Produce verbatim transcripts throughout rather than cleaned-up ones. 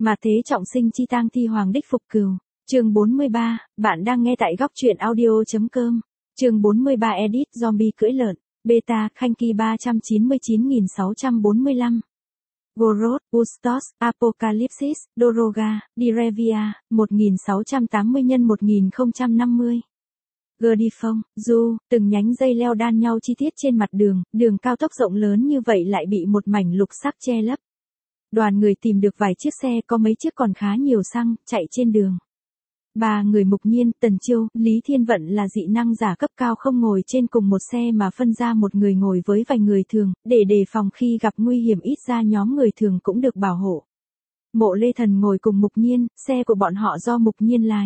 Mà thế trọng sinh chi tang thi hoàng đích phục cừu. Chương bốn mươi ba, bạn đang nghe tại góc truyện audio.com. Chương bốn mươi ba edit zombie cưỡi lợn. Beta, Khanh Ki ba trăm chín mươi chín nghìn sáu trăm bốn mươi lăm. Goroth, Bustos, Apocalypsis, Doroga, Direvia, một nghìn sáu trăm tám mươi nhân một nghìn không trăm năm mươi. Gerdifong, Du, từng nhánh dây leo đan nhau chi tiết trên mặt đường, đường cao tốc rộng lớn như vậy lại bị một mảnh lục sắc che lấp. Đoàn người tìm được vài chiếc xe, có mấy chiếc còn khá nhiều xăng, chạy trên đường. Ba người Mục Nhiên, Tần Chiêu, Lý Thiên Vận là dị năng giả cấp cao không ngồi trên cùng một xe mà phân ra một người ngồi với vài người thường, để đề phòng khi gặp nguy hiểm, ít ra nhóm người thường cũng được bảo hộ. Mộ Lê Thần ngồi cùng Mục Nhiên, xe của bọn họ do Mục Nhiên lái.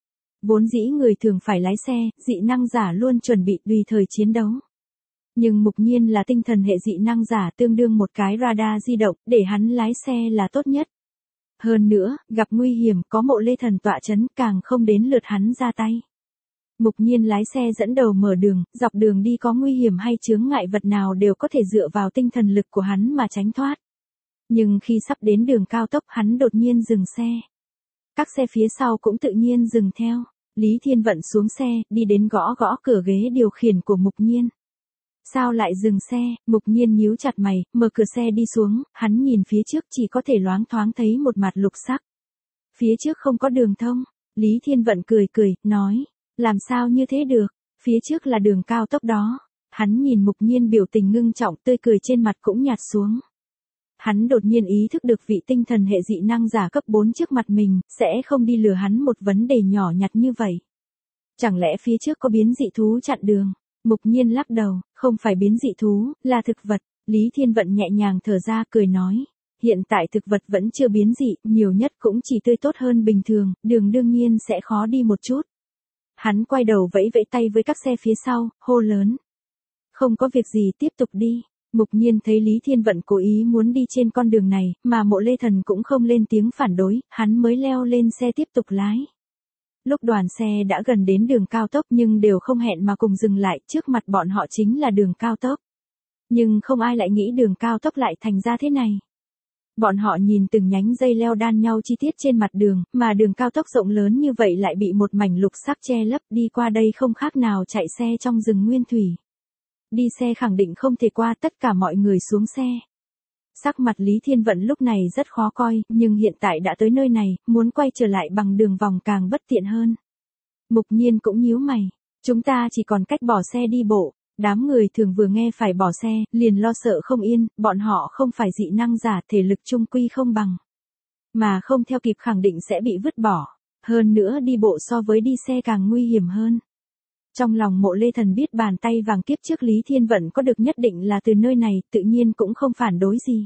Vốn dĩ người thường phải lái xe, dị năng giả luôn chuẩn bị tùy thời chiến đấu. Nhưng Mục Nhiên là tinh thần hệ dị năng giả, tương đương một cái radar di động, để hắn lái xe là tốt nhất. Hơn nữa, gặp nguy hiểm có Mộ Lê Thần tọa chấn, càng không đến lượt hắn ra tay. Mục Nhiên lái xe dẫn đầu mở đường, dọc đường đi có nguy hiểm hay chướng ngại vật nào đều có thể dựa vào tinh thần lực của hắn mà tránh thoát. Nhưng khi sắp đến đường cao tốc, hắn đột nhiên dừng xe. Các xe phía sau cũng tự nhiên dừng theo. Lý Thiên Vận xuống xe, đi đến gõ gõ cửa ghế điều khiển của Mục Nhiên. Sao lại dừng xe? Mục Nhiên nhíu chặt mày, mở cửa xe đi xuống, hắn nhìn phía trước chỉ có thể loáng thoáng thấy một mặt lục sắc. Phía trước không có đường thông. Lý Thiên Vận cười cười, nói, làm sao như thế được, phía trước là đường cao tốc đó. Hắn nhìn Mục Nhiên biểu tình ngưng trọng, tươi cười trên mặt cũng nhạt xuống. Hắn đột nhiên ý thức được vị tinh thần hệ dị năng giả cấp bốn trước mặt mình, sẽ không đi lừa hắn một vấn đề nhỏ nhặt như vậy. Chẳng lẽ phía trước có biến dị thú chặn đường? Mục Nhiên lắc đầu, không phải biến dị thú, là thực vật. Lý Thiên Vận nhẹ nhàng thở ra, cười nói, hiện tại thực vật vẫn chưa biến dị, nhiều nhất cũng chỉ tươi tốt hơn bình thường, đường đương nhiên sẽ khó đi một chút. Hắn quay đầu vẫy vẫy tay với các xe phía sau, hô lớn. Không có việc gì, tiếp tục đi. Mục Nhiên thấy Lý Thiên Vận cố ý muốn đi trên con đường này, mà Mộ Lê Thần cũng không lên tiếng phản đối, hắn mới leo lên xe tiếp tục lái. Lúc đoàn xe đã gần đến đường cao tốc nhưng đều không hẹn mà cùng dừng lại, trước mặt bọn họ chính là đường cao tốc. Nhưng không ai lại nghĩ đường cao tốc lại thành ra thế này. Bọn họ nhìn từng nhánh dây leo đan nhau chi tiết trên mặt đường, mà đường cao tốc rộng lớn như vậy lại bị một mảnh lục sắc che lấp, đi qua đây không khác nào chạy xe trong rừng nguyên thủy. Đi xe khẳng định không thể qua, tất cả mọi người xuống xe. Sắc mặt Lý Thiên Vận lúc này rất khó coi, nhưng hiện tại đã tới nơi này, muốn quay trở lại bằng đường vòng càng bất tiện hơn. Mục Nhiên cũng nhíu mày, chúng ta chỉ còn cách bỏ xe đi bộ. Đám người thường vừa nghe phải bỏ xe, liền lo sợ không yên, bọn họ không phải dị năng giả, thể lực chung quy không bằng. Mà không theo kịp khẳng định sẽ bị vứt bỏ. Hơn nữa đi bộ so với đi xe càng nguy hiểm hơn. Trong lòng Mộ Lê Thần biết bàn tay vàng kiếp trước Lý Thiên Vận có được nhất định là từ nơi này, tự nhiên cũng không phản đối gì.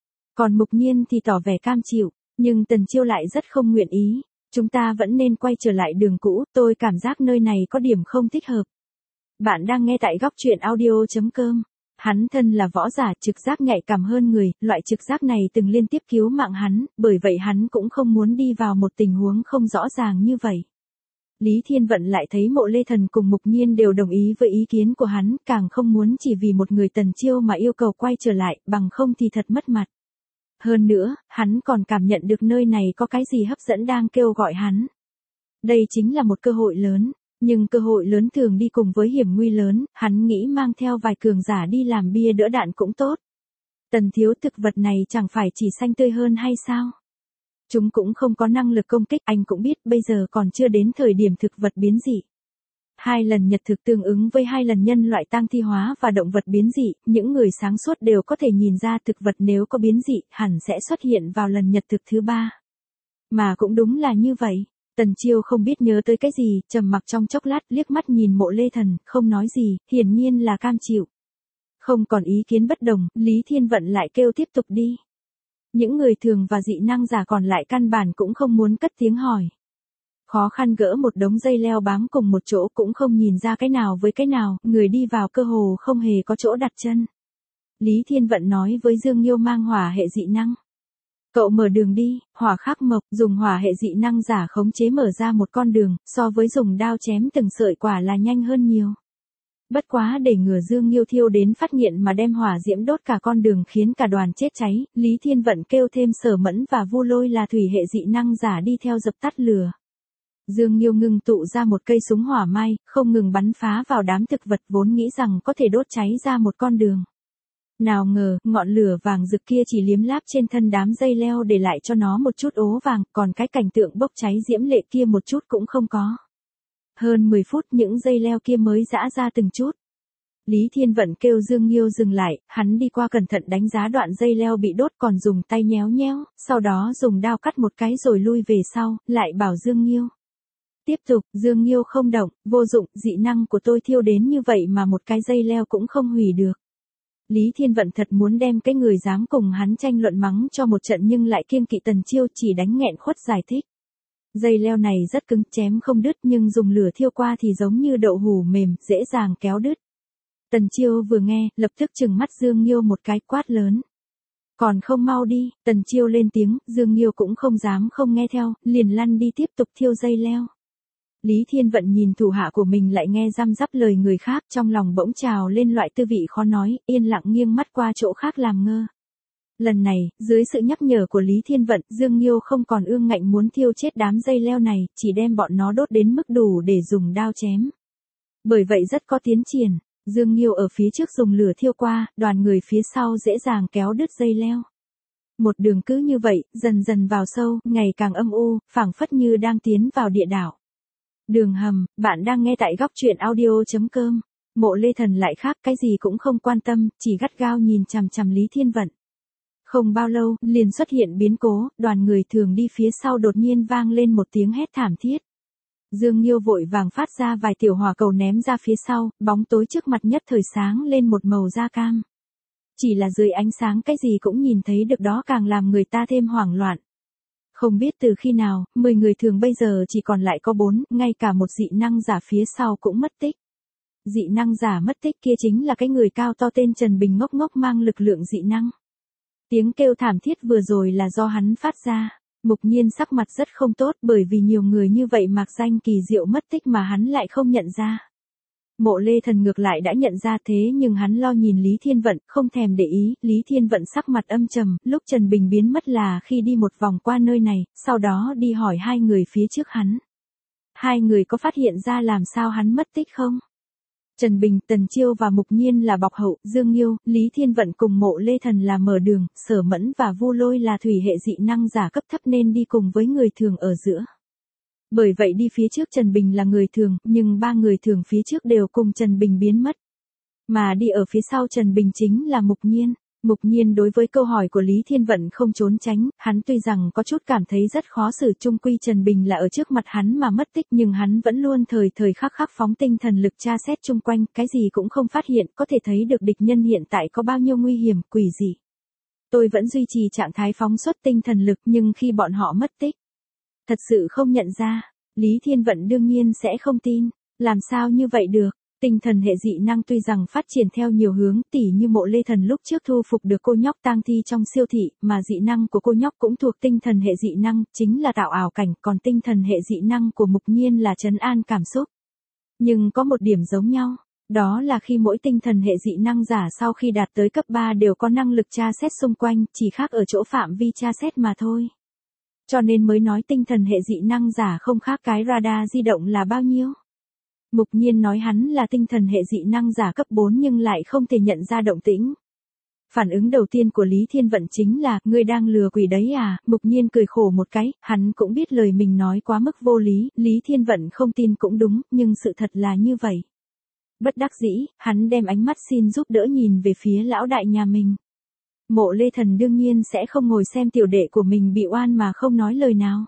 Còn Mục Nhiên thì tỏ vẻ cam chịu, nhưng Tần Chiêu lại rất không nguyện ý. Chúng ta vẫn nên quay trở lại đường cũ, tôi cảm giác nơi này có điểm không thích hợp. Bạn đang nghe tại góc truyện audio.com. Hắn thân là võ giả, trực giác nhạy cảm hơn người, loại trực giác này từng liên tiếp cứu mạng hắn, bởi vậy hắn cũng không muốn đi vào một tình huống không rõ ràng như vậy. Lý Thiên Vận lại thấy Mộ Lê Thần cùng Mục Nhiên đều đồng ý với ý kiến của hắn, càng không muốn chỉ vì một người Tần Chiêu mà yêu cầu quay trở lại, bằng không thì thật mất mặt. Hơn nữa, hắn còn cảm nhận được nơi này có cái gì hấp dẫn đang kêu gọi hắn. Đây chính là một cơ hội lớn, nhưng cơ hội lớn thường đi cùng với hiểm nguy lớn, hắn nghĩ mang theo vài cường giả đi làm bia đỡ đạn cũng tốt. Tần thiếu, thực vật này chẳng phải chỉ xanh tươi hơn hay sao? Chúng cũng không có năng lực công kích, anh cũng biết bây giờ còn chưa đến thời điểm thực vật biến dị. Hai lần nhật thực tương ứng với hai lần nhân loại tang thi hóa và động vật biến dị, những người sáng suốt đều có thể nhìn ra thực vật nếu có biến dị, hẳn sẽ xuất hiện vào lần nhật thực thứ ba. Mà cũng đúng là như vậy. Tần Chiêu không biết nhớ tới cái gì, trầm mặc trong chốc lát, liếc mắt nhìn Mộ Lê Thần, không nói gì, hiển nhiên là cam chịu. Không còn ý kiến bất đồng, Lý Thiên Vận lại kêu tiếp tục đi. Những người thường và dị năng giả còn lại căn bản cũng không muốn cất tiếng hỏi. Khó khăn gỡ một đống dây leo bám cùng một chỗ cũng không nhìn ra cái nào với cái nào, người đi vào cơ hồ không hề có chỗ đặt chân. Lý Thiên Vận nói với Dương Nghiêu mang hỏa hệ dị năng. Cậu mở đường đi, hỏa khắc mộc, dùng hỏa hệ dị năng giả khống chế mở ra một con đường, so với dùng đao chém từng sợi quả là nhanh hơn nhiều. Bất quá để ngừa Dương Nghiêu thiêu đến phát nghiện mà đem hỏa diễm đốt cả con đường khiến cả đoàn chết cháy, Lý Thiên Vận kêu thêm Sở Mẫn và Vu Lôi là thủy hệ dị năng giả đi theo dập tắt lửa. Dương Nghiêu ngưng tụ ra một cây súng hỏa mai, không ngừng bắn phá vào đám thực vật vốn nghĩ rằng có thể đốt cháy ra một con đường. Nào ngờ, ngọn lửa vàng rực kia chỉ liếm láp trên thân đám dây leo để lại cho nó một chút ố vàng, còn cái cảnh tượng bốc cháy diễm lệ kia một chút cũng không có. Hơn mười phút những dây leo kia mới giã ra từng chút. Lý Thiên Vận kêu Dương Nghiêu dừng lại, hắn đi qua cẩn thận đánh giá đoạn dây leo bị đốt còn dùng tay nhéo nhéo, sau đó dùng đao cắt một cái rồi lui về sau, lại bảo Dương Nghiêu. Tiếp tục, Dương Nghiêu không động, vô dụng, dị năng của tôi thiêu đến như vậy mà một cái dây leo cũng không hủy được. Lý Thiên Vận thật muốn đem cái người dám cùng hắn tranh luận mắng cho một trận nhưng lại kiêng kỵ Tần Chiêu chỉ đánh nghẹn khuất giải thích. Dây leo này rất cứng chém không đứt nhưng dùng lửa thiêu qua thì giống như đậu hủ mềm, dễ dàng kéo đứt. Tần Chiêu vừa nghe, lập tức trừng mắt Dương Nghiêu một cái quát lớn. Còn không mau đi, Tần Chiêu lên tiếng, Dương Nghiêu cũng không dám không nghe theo, liền lăn đi tiếp tục thiêu dây leo. Lý Thiên Vận nhìn thủ hạ của mình lại nghe răm rắp lời người khác trong lòng bỗng trào lên loại tư vị khó nói, yên lặng nghiêng mắt qua chỗ khác làm ngơ. Lần này, dưới sự nhắc nhở của Lý Thiên Vận, Dương Nghiêu không còn ương ngạnh muốn thiêu chết đám dây leo này, chỉ đem bọn nó đốt đến mức đủ để dùng đao chém. Bởi vậy rất có tiến triển, Dương Nghiêu ở phía trước dùng lửa thiêu qua, đoàn người phía sau dễ dàng kéo đứt dây leo. Một đường cứ như vậy, dần dần vào sâu, ngày càng âm u, phảng phất như đang tiến vào địa đảo. Đường hầm, bạn đang nghe tại góc truyện audio chấm com. Mộ Lê Thần lại khác, cái gì cũng không quan tâm, chỉ gắt gao nhìn chằm chằm Lý Thiên Vận. Không bao lâu, liền xuất hiện biến cố, đoàn người thường đi phía sau đột nhiên vang lên một tiếng hét thảm thiết. Dương Nghiêu vội vàng phát ra vài tiểu hỏa cầu ném ra phía sau, bóng tối trước mặt nhất thời sáng lên một màu da cam. Chỉ là dưới ánh sáng cái gì cũng nhìn thấy được đó càng làm người ta thêm hoảng loạn. Không biết từ khi nào, mười người thường bây giờ chỉ còn lại có bốn, ngay cả một dị năng giả phía sau cũng mất tích. Dị năng giả mất tích kia chính là cái người cao to tên Trần Bình ngốc ngốc mang lực lượng dị năng. Tiếng kêu thảm thiết vừa rồi là do hắn phát ra. Mục Nhiên sắc mặt rất không tốt bởi vì nhiều người như vậy mạc danh kỳ diệu mất tích mà hắn lại không nhận ra. Mộ Lê Thần ngược lại đã nhận ra thế nhưng hắn lo nhìn Lý Thiên Vận, không thèm để ý, Lý Thiên Vận sắc mặt âm trầm, lúc Trần Bình biến mất là khi đi một vòng qua nơi này, sau đó đi hỏi hai người phía trước hắn. Hai người có phát hiện ra làm sao hắn mất tích không? Trần Bình, Tần Chiêu và Mục Nhiên là bọc hậu, Dương Nghiêu, Lý Thiên Vận cùng Mộ Lê Thần là mở đường, Sở Mẫn và Vu Lôi là thủy hệ dị năng giả cấp thấp nên đi cùng với người thường ở giữa. Bởi vậy đi phía trước Trần Bình là người thường, nhưng ba người thường phía trước đều cùng Trần Bình biến mất. Mà đi ở phía sau Trần Bình chính là Mục Nhiên. Mục Nhiên đối với câu hỏi của Lý Thiên Vận không trốn tránh, hắn tuy rằng có chút cảm thấy rất khó xử chung quy Trần Bình là ở trước mặt hắn mà mất tích nhưng hắn vẫn luôn thời thời khắc khắc phóng tinh thần lực tra xét chung quanh, cái gì cũng không phát hiện, có thể thấy được địch nhân hiện tại có bao nhiêu nguy hiểm, quỷ dị. Tôi vẫn duy trì trạng thái phóng xuất tinh thần lực nhưng khi bọn họ mất tích, thật sự không nhận ra, Lý Thiên Vận đương nhiên sẽ không tin, làm sao như vậy được. Tinh thần hệ dị năng tuy rằng phát triển theo nhiều hướng, tỉ như Mộ Lê Thần lúc trước thu phục được cô nhóc tang thi trong siêu thị, mà dị năng của cô nhóc cũng thuộc tinh thần hệ dị năng, chính là tạo ảo cảnh, còn tinh thần hệ dị năng của Mục Nhiên là trấn an cảm xúc. Nhưng có một điểm giống nhau, đó là khi mỗi tinh thần hệ dị năng giả sau khi đạt tới cấp ba đều có năng lực tra xét xung quanh, chỉ khác ở chỗ phạm vi tra xét mà thôi. Cho nên mới nói tinh thần hệ dị năng giả không khác cái radar di động là bao nhiêu. Mục Nhiên nói hắn là tinh thần hệ dị năng giả cấp bốn nhưng lại không thể nhận ra động tĩnh. Phản ứng đầu tiên của Lý Thiên Vận chính là, ngươi đang lừa quỷ đấy à, Mục Nhiên cười khổ một cái, hắn cũng biết lời mình nói quá mức vô lý, Lý Thiên Vận không tin cũng đúng, nhưng sự thật là như vậy. Bất đắc dĩ, hắn đem ánh mắt xin giúp đỡ nhìn về phía lão đại nhà mình. Mộ Lê Thần đương nhiên sẽ không ngồi xem tiểu đệ của mình bị oan mà không nói lời nào.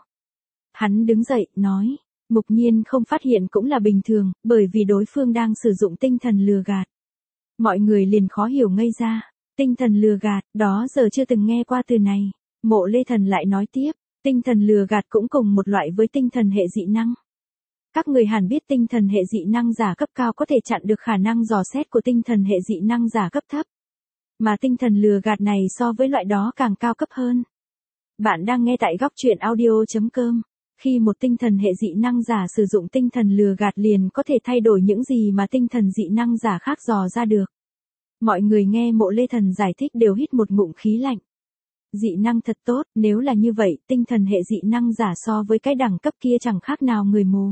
Hắn đứng dậy, nói. Mục Nhiên không phát hiện cũng là bình thường, bởi vì đối phương đang sử dụng tinh thần lừa gạt. Mọi người liền khó hiểu ngây ra, tinh thần lừa gạt, đó giờ chưa từng nghe qua từ này. Mộ Lê Thần lại nói tiếp, tinh thần lừa gạt cũng cùng một loại với tinh thần hệ dị năng. Các người hẳn biết tinh thần hệ dị năng giả cấp cao có thể chặn được khả năng dò xét của tinh thần hệ dị năng giả cấp thấp. Mà tinh thần lừa gạt này so với loại đó càng cao cấp hơn. Bạn đang nghe tại góc truyện audio chấm com. khi một tinh thần hệ dị năng giả sử dụng tinh thần lừa gạt liền có thể thay đổi những gì mà tinh thần dị năng giả khác dò ra được. Mọi người nghe Mộ Lê Thần giải thích đều hít một ngụm khí lạnh. Dị năng thật tốt, nếu là như vậy, tinh thần hệ dị năng giả so với cái đẳng cấp kia chẳng khác nào người mù.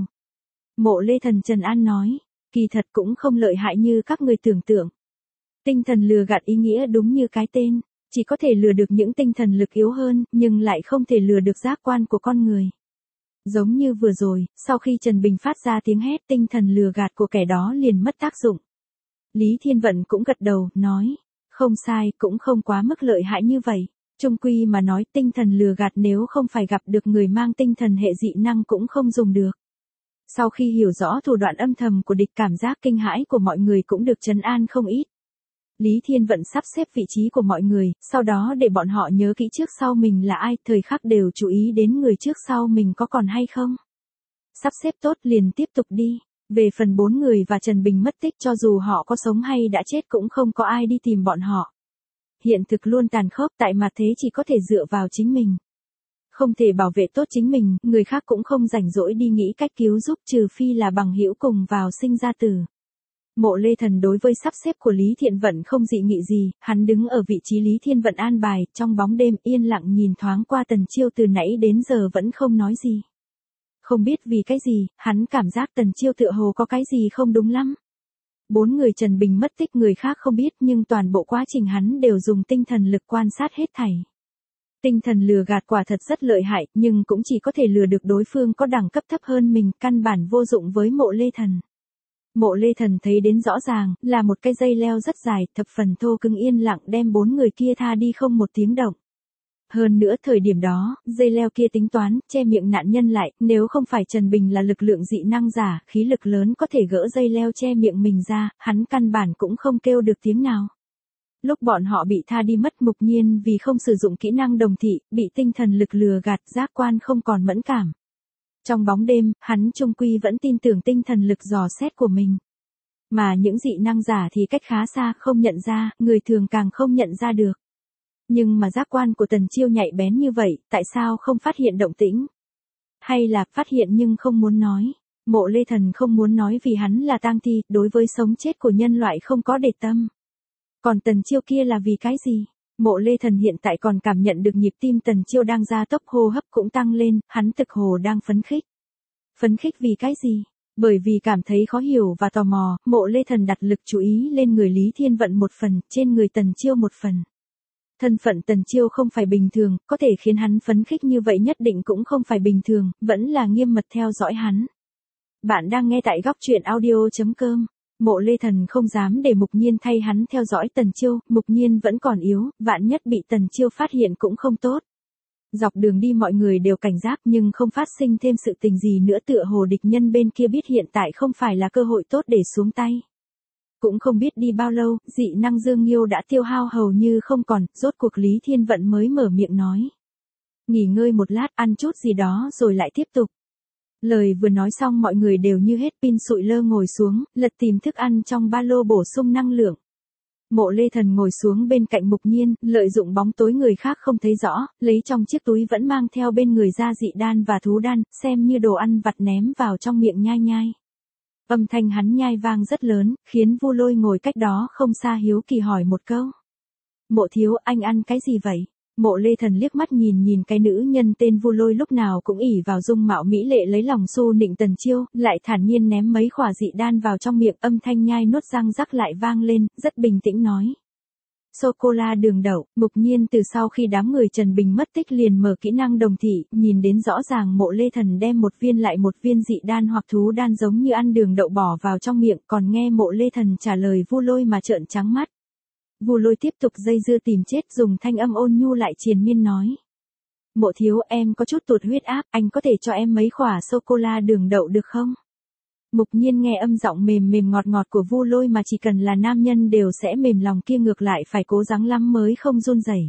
Mộ Lê Thần trấn an nói, kỳ thật cũng không lợi hại như các người tưởng tượng. Tinh thần lừa gạt ý nghĩa đúng như cái tên, chỉ có thể lừa được những tinh thần lực yếu hơn, nhưng lại không thể lừa được giác quan của con người. Giống như vừa rồi, sau khi Trần Bình phát ra tiếng hét, tinh thần lừa gạt của kẻ đó liền mất tác dụng. Lý Thiên Vận cũng gật đầu, nói, không sai, cũng không quá mức lợi hại như vậy. Chung quy mà nói, tinh thần lừa gạt nếu không phải gặp được người mang tinh thần hệ dị năng cũng không dùng được. Sau khi hiểu rõ thủ đoạn âm thầm của địch, cảm giác kinh hãi của mọi người cũng được trấn an không ít. Lý Thiên Vận sắp xếp vị trí của mọi người, sau đó để bọn họ nhớ kỹ trước sau mình là ai, thời khắc đều chú ý đến người trước sau mình có còn hay không. Sắp xếp tốt liền tiếp tục đi. Về phần bốn người và Trần Bình mất tích, cho dù họ có sống hay đã chết cũng không có ai đi tìm bọn họ. Hiện thực luôn tàn khốc, tại mặt thế chỉ có thể dựa vào chính mình. Không thể bảo vệ tốt chính mình, người khác cũng không rảnh rỗi đi nghĩ cách cứu giúp, trừ phi là bằng hữu cùng vào sinh ra tử. Mộ Lê Thần đối với sắp xếp của Lý Thiện Vận không dị nghị gì, hắn đứng ở vị trí Lý Thiên Vận an bài, trong bóng đêm yên lặng nhìn thoáng qua Tần Chiêu, từ nãy đến giờ vẫn không nói gì. Không biết vì cái gì, hắn cảm giác Tần Chiêu tựa hồ có cái gì không đúng lắm. Bốn người Trần Bình mất tích người khác không biết, nhưng toàn bộ quá trình hắn đều dùng tinh thần lực quan sát hết thảy. Tinh thần lừa gạt quả thật rất lợi hại, nhưng cũng chỉ có thể lừa được đối phương có đẳng cấp thấp hơn mình, căn bản vô dụng với Mộ Lê Thần. Mộ Lê Thần thấy đến rõ ràng, là một cái dây leo rất dài, thập phần thô cứng yên lặng đem bốn người kia tha đi không một tiếng động. Hơn nữa thời điểm đó, dây leo kia tính toán, che miệng nạn nhân lại, nếu không phải Trần Bình là lực lượng dị năng giả, khí lực lớn có thể gỡ dây leo che miệng mình ra, hắn căn bản cũng không kêu được tiếng nào. Lúc bọn họ bị tha đi mất, Mục Nhiên vì không sử dụng kỹ năng đồng thị, bị tinh thần lực lừa gạt, giác quan không còn mẫn cảm. Trong bóng đêm, hắn chung quy vẫn tin tưởng tinh thần lực dò xét của mình. Mà những dị năng giả thì cách khá xa, không nhận ra, người thường càng không nhận ra được. Nhưng mà giác quan của Tần Chiêu nhạy bén như vậy, tại sao không phát hiện động tĩnh? Hay là phát hiện nhưng không muốn nói? Mộ Lê Thần không muốn nói vì hắn là tang thi, đối với sống chết của nhân loại không có để tâm. Còn Tần Chiêu kia là vì cái gì? Mộ Lê Thần hiện tại còn cảm nhận được nhịp tim Tần Chiêu đang gia tốc, hô hấp cũng tăng lên, hắn thực hồ đang phấn khích. Phấn khích vì cái gì? Bởi vì cảm thấy khó hiểu và tò mò, Mộ Lê Thần đặt lực chú ý lên người Lý Thiên Vận một phần, trên người Tần Chiêu một phần. Thân phận Tần Chiêu không phải bình thường, có thể khiến hắn phấn khích như vậy nhất định cũng không phải bình thường, vẫn là nghiêm mật theo dõi hắn. Bạn đang nghe tại góc truyện audio chấm com. Mộ Lê Thần không dám để Mục Nhiên thay hắn theo dõi Tần Chiêu, Mục Nhiên vẫn còn yếu, vạn nhất bị Tần Chiêu phát hiện cũng không tốt. Dọc đường đi mọi người đều cảnh giác nhưng không phát sinh thêm sự tình gì nữa, tựa hồ địch nhân bên kia biết hiện tại không phải là cơ hội tốt để xuống tay. Cũng không biết đi bao lâu, dị năng Dương Nghiêu đã tiêu hao hầu như không còn, rốt cuộc Lý Thiên Vận mới mở miệng nói. Nghỉ ngơi một lát, ăn chút gì đó rồi lại tiếp tục. Lời vừa nói xong mọi người đều như hết pin, sụi lơ ngồi xuống, lật tìm thức ăn trong ba lô bổ sung năng lượng. Mộ Lê Thần ngồi xuống bên cạnh Mục Nhiên, lợi dụng bóng tối người khác không thấy rõ, lấy trong chiếc túi vẫn mang theo bên người ra dị đan và thú đan, xem như đồ ăn vặt ném vào trong miệng nhai nhai. Âm thanh hắn nhai vang rất lớn, khiến Vu Lôi ngồi cách đó không xa hiếu kỳ hỏi một câu. Mộ thiếu, anh ăn cái gì vậy? Mộ Lê Thần liếc mắt nhìn nhìn cái nữ nhân tên Vu Lôi lúc nào cũng ỷ vào dung mạo mỹ lệ lấy lòng xu nịnh Tần Chiêu, lại thản nhiên ném mấy khỏa dị đan vào trong miệng, âm thanh nhai nuốt răng rắc lại vang lên, rất bình tĩnh nói. Sô-cô-la đường đậu. Mục Nhiên từ sau khi đám người Trần Bình mất tích liền mở kỹ năng đồng thị, nhìn đến rõ ràng Mộ Lê Thần đem một viên lại một viên dị đan hoặc thú đan giống như ăn đường đậu bỏ vào trong miệng, còn nghe Mộ Lê Thần trả lời Vu Lôi mà trợn trắng mắt. Vu Lôi tiếp tục dây dưa tìm chết, dùng thanh âm ôn nhu lại triền miên nói. Mộ thiếu, em có chút tụt huyết áp, anh có thể cho em mấy khỏa sô-cô-la đường đậu được không? Mục Nhiên nghe âm giọng mềm mềm ngọt ngọt của Vu Lôi mà chỉ cần là nam nhân đều sẽ mềm lòng kia ngược lại phải cố gắng lắm mới không run rẩy.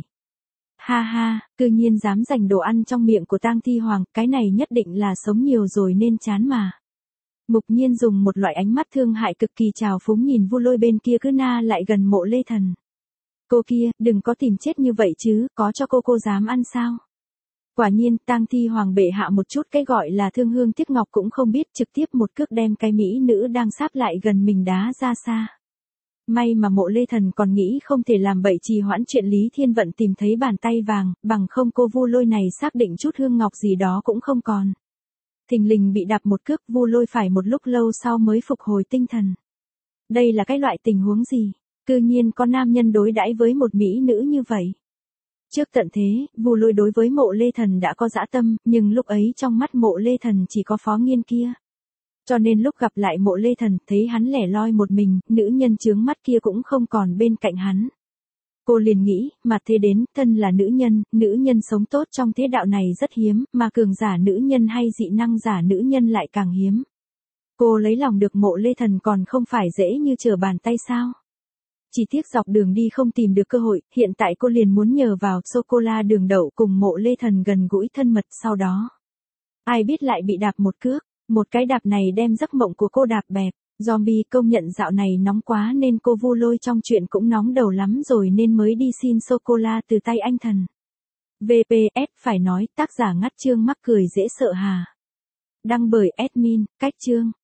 Ha ha, cư nhiên dám giành đồ ăn trong miệng của tang thi hoàng, cái này nhất định là sống nhiều rồi nên chán mà. Mục Nhiên dùng một loại ánh mắt thương hại cực kỳ trào phúng nhìn Vu Lôi bên kia cứ na lại gần Mộ Lê Thần. Cô kia, đừng có tìm chết như vậy chứ, có cho cô cô dám ăn sao? Quả nhiên, tang thi hoàng bệ hạ một chút cái gọi là thương hương tiếc ngọc cũng không biết, trực tiếp một cước đem cái mỹ nữ đang sáp lại gần mình đá ra xa. May mà Mộ Lê Thần còn nghĩ không thể làm bậy trì hoãn chuyện Lý Thiên Vận tìm thấy bàn tay vàng, bằng không cô Vu Lôi này xác định chút hương ngọc gì đó cũng không còn. Thình lình bị đạp một cước, Vu Lôi phải một lúc lâu sau mới phục hồi tinh thần. Đây là cái loại tình huống gì? Cư nhiên có nam nhân đối đãi với một mỹ nữ như vậy. Trước tận thế, Vu Lôi đối với Mộ Lê Thần đã có dã tâm, nhưng lúc ấy trong mắt Mộ Lê Thần chỉ có Phó Nghiên kia. Cho nên lúc gặp lại Mộ Lê Thần, thấy hắn lẻ loi một mình, nữ nhân chướng mắt kia cũng không còn bên cạnh hắn. Cô liền nghĩ, mà thế đến, thân là nữ nhân, nữ nhân sống tốt trong thế đạo này rất hiếm, mà cường giả nữ nhân hay dị năng giả nữ nhân lại càng hiếm. Cô lấy lòng được Mộ Lê Thần còn không phải dễ như trở bàn tay sao? Chỉ tiếc dọc đường đi không tìm được cơ hội, hiện tại cô liền muốn nhờ vào sô-cô-la đường đậu cùng Mộ Lê Thần gần gũi thân mật sau đó. Ai biết lại bị đạp một cước, một cái đạp này đem giấc mộng của cô đạp bẹp. Zombie công nhận dạo này nóng quá nên cô Vu Lôi trong chuyện cũng nóng đầu lắm rồi nên mới đi xin sô-cô-la từ tay anh thần. vê pê ét phải nói tác giả ngắt chương mắc cười dễ sợ hà. Đăng bởi admin, cách chương.